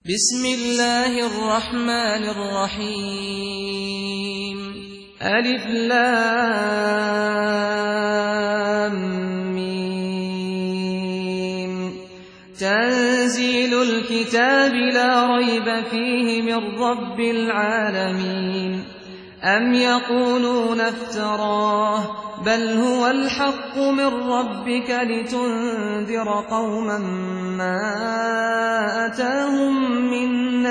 بسم الله الرحمن الرحيم ألف لام ميم تنزيل الكتاب لا ريب فيه من رب العالمين أم يقولون افتراه بل هو الحق من ربك لتنذر قوما ما أتاهم من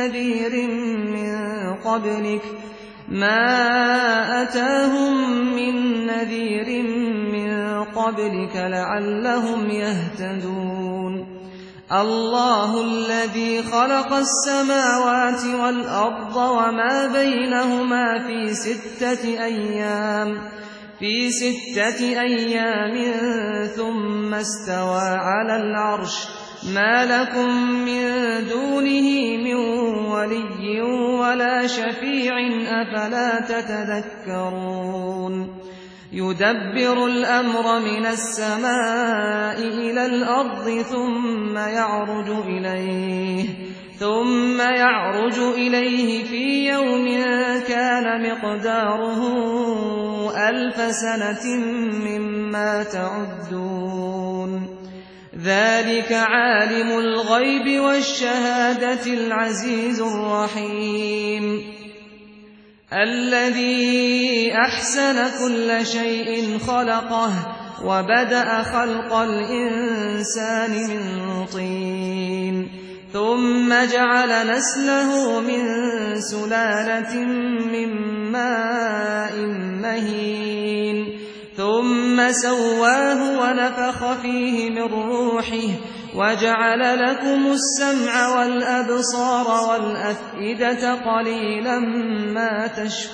نذير من قبلك لعلهم يهتدون الله الذي خلق السماوات والأرض وما بينهما في 6 أيام ثم استوى على العرش ما لكم من دونه من ولي ولا شفيع أفلا تتذكرون يدبر الأمر من السماء إلى الأرض ثم يعرج إليه في يوم كان مقداره 1000 سنة مما تعدون ذلك عالم الغيب والشهادة العزيز الرحيم الذي أحسن كل شيء خلقه وبدأ خلق الإنسان من طين ثم جعل نسله من سلالة من ماء مهين ثم سواه ونفخ فيه من روحه وجعل لكم السمع والأبصار والأفئدة قليلا ما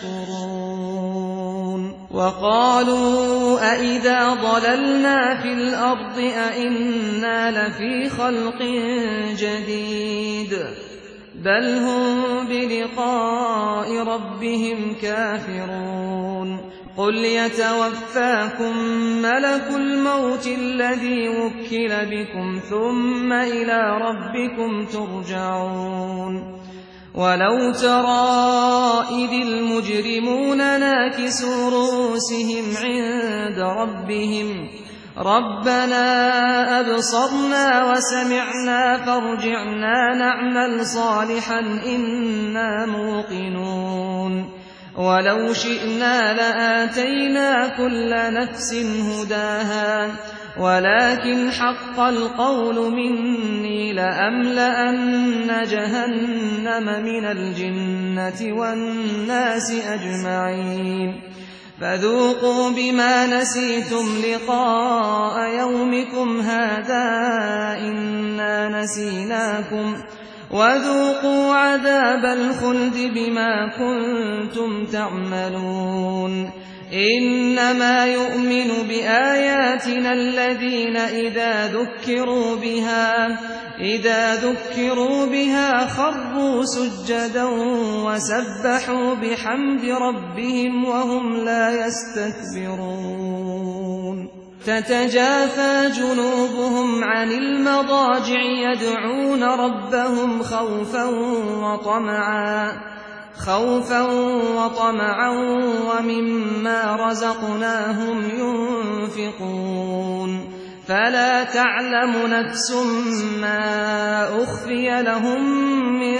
تشكرون وقالوا أئذا ضللنا في الأرض أئنا لفي خلق جديد بل هم بلقاء ربهم كافرون قل يتوفاكم ملك الموت الذي وكل بكم ثم إلى ربكم ترجعون ولو ترى إذ المجرمون ناكسوا رؤوسهم عند ربهم ربنا أبصرنا وسمعنا فارجعنا نعمل صالحا إنا موقنون ولو شئنا لآتينا كل نفس هداها ولكن حق القول مني لأملأن جهنم من الجنة والناس أجمعين فذوقوا بما نسيتم لقاء يومكم هذا إنا نسيناكم وذوقوا عذاب الخلد بما كنتم تعملون إنما يؤمن بآياتنا الذين إذا ذكروا بها خروا سجدا وسبحوا بحمد ربهم وهم لا يستكبرون تتجافى جنوبهم عن المضاجع يدعون ربهم خوفا وطمعا ومما رزقناهم ينفقون فلا تعلم نفس ما أخفي لهم من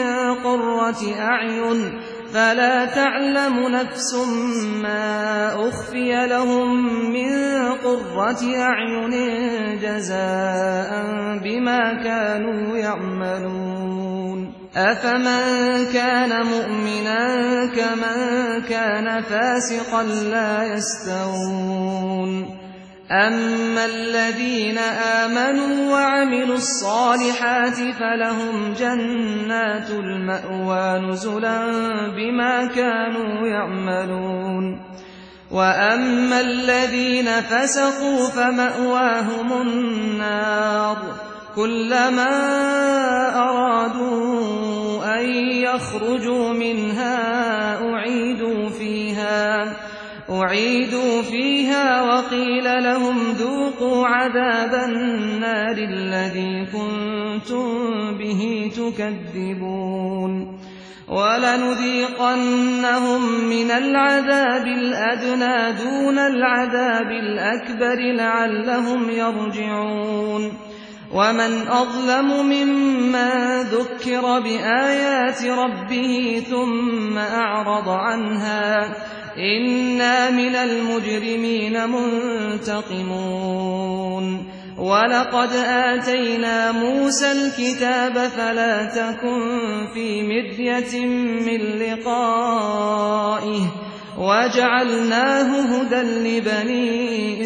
قرة أعين جزاء بما كانوا يعملون أفمن كان مؤمنا كمن كان فاسقا لا يستوون أما الذين آمنوا وعملوا الصالحات فلهم جنات المأوى نزلا بما كانوا يعملون وأما الذين فسقوا فمأواهم النار كلما أرادوا أن يخرجوا منها أعيدوا فيها وقيل لهم ذوقوا عذاب النار الذي كنتم كنتم به تكذبون ولنذيقنهم من العذاب الأدنى دون العذاب الأكبر لعلهم يرجعون ومن أظلم ممن ذكر بآيات ربه ثم أعرض عنها إنا من المجرمين منتقمون ولقد آتينا موسى الكتاب فلا تكن في مرية من لقائه وجعلناه هدى لبني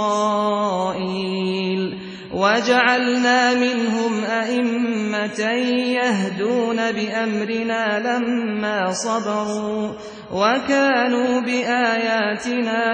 إسرائيل وجعلنا منهم أئمة يهدون بأمرنا لما صبروا وكانوا بآياتنا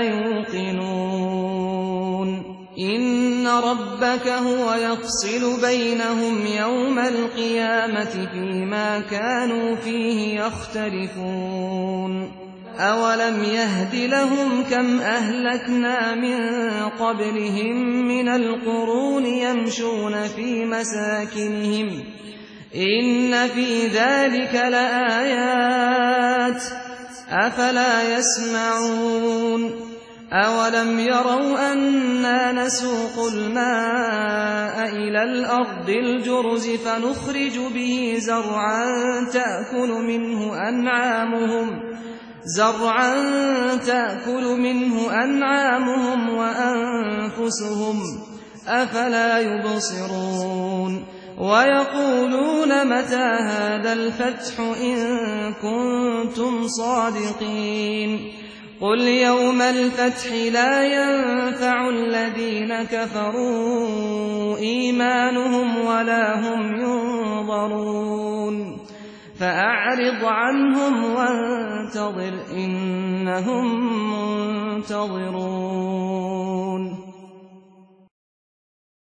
يوقنون إن ربك هو يفصل بينهم يوم القيامة فيما كانوا فيه يختلفون أولم يهد لهم كم أهلكنا من قبلهم من القرون يمشون في مساكنهم إن في ذلك لآيات أفلا يسمعون أولم يروا أنا نسوق الماء إلى الأرض الجرز فنخرج به زرعا تأكل منه أنعامهم وأنفسهم أفلا يبصرون ويقولون متى هذا الفتح إن كنتم صادقين قل يوم الفتح لا ينفع الذين كفروا إيمانهم ولا هم ينظرون فأعرض عنهم وانتظر إنهم منتظرون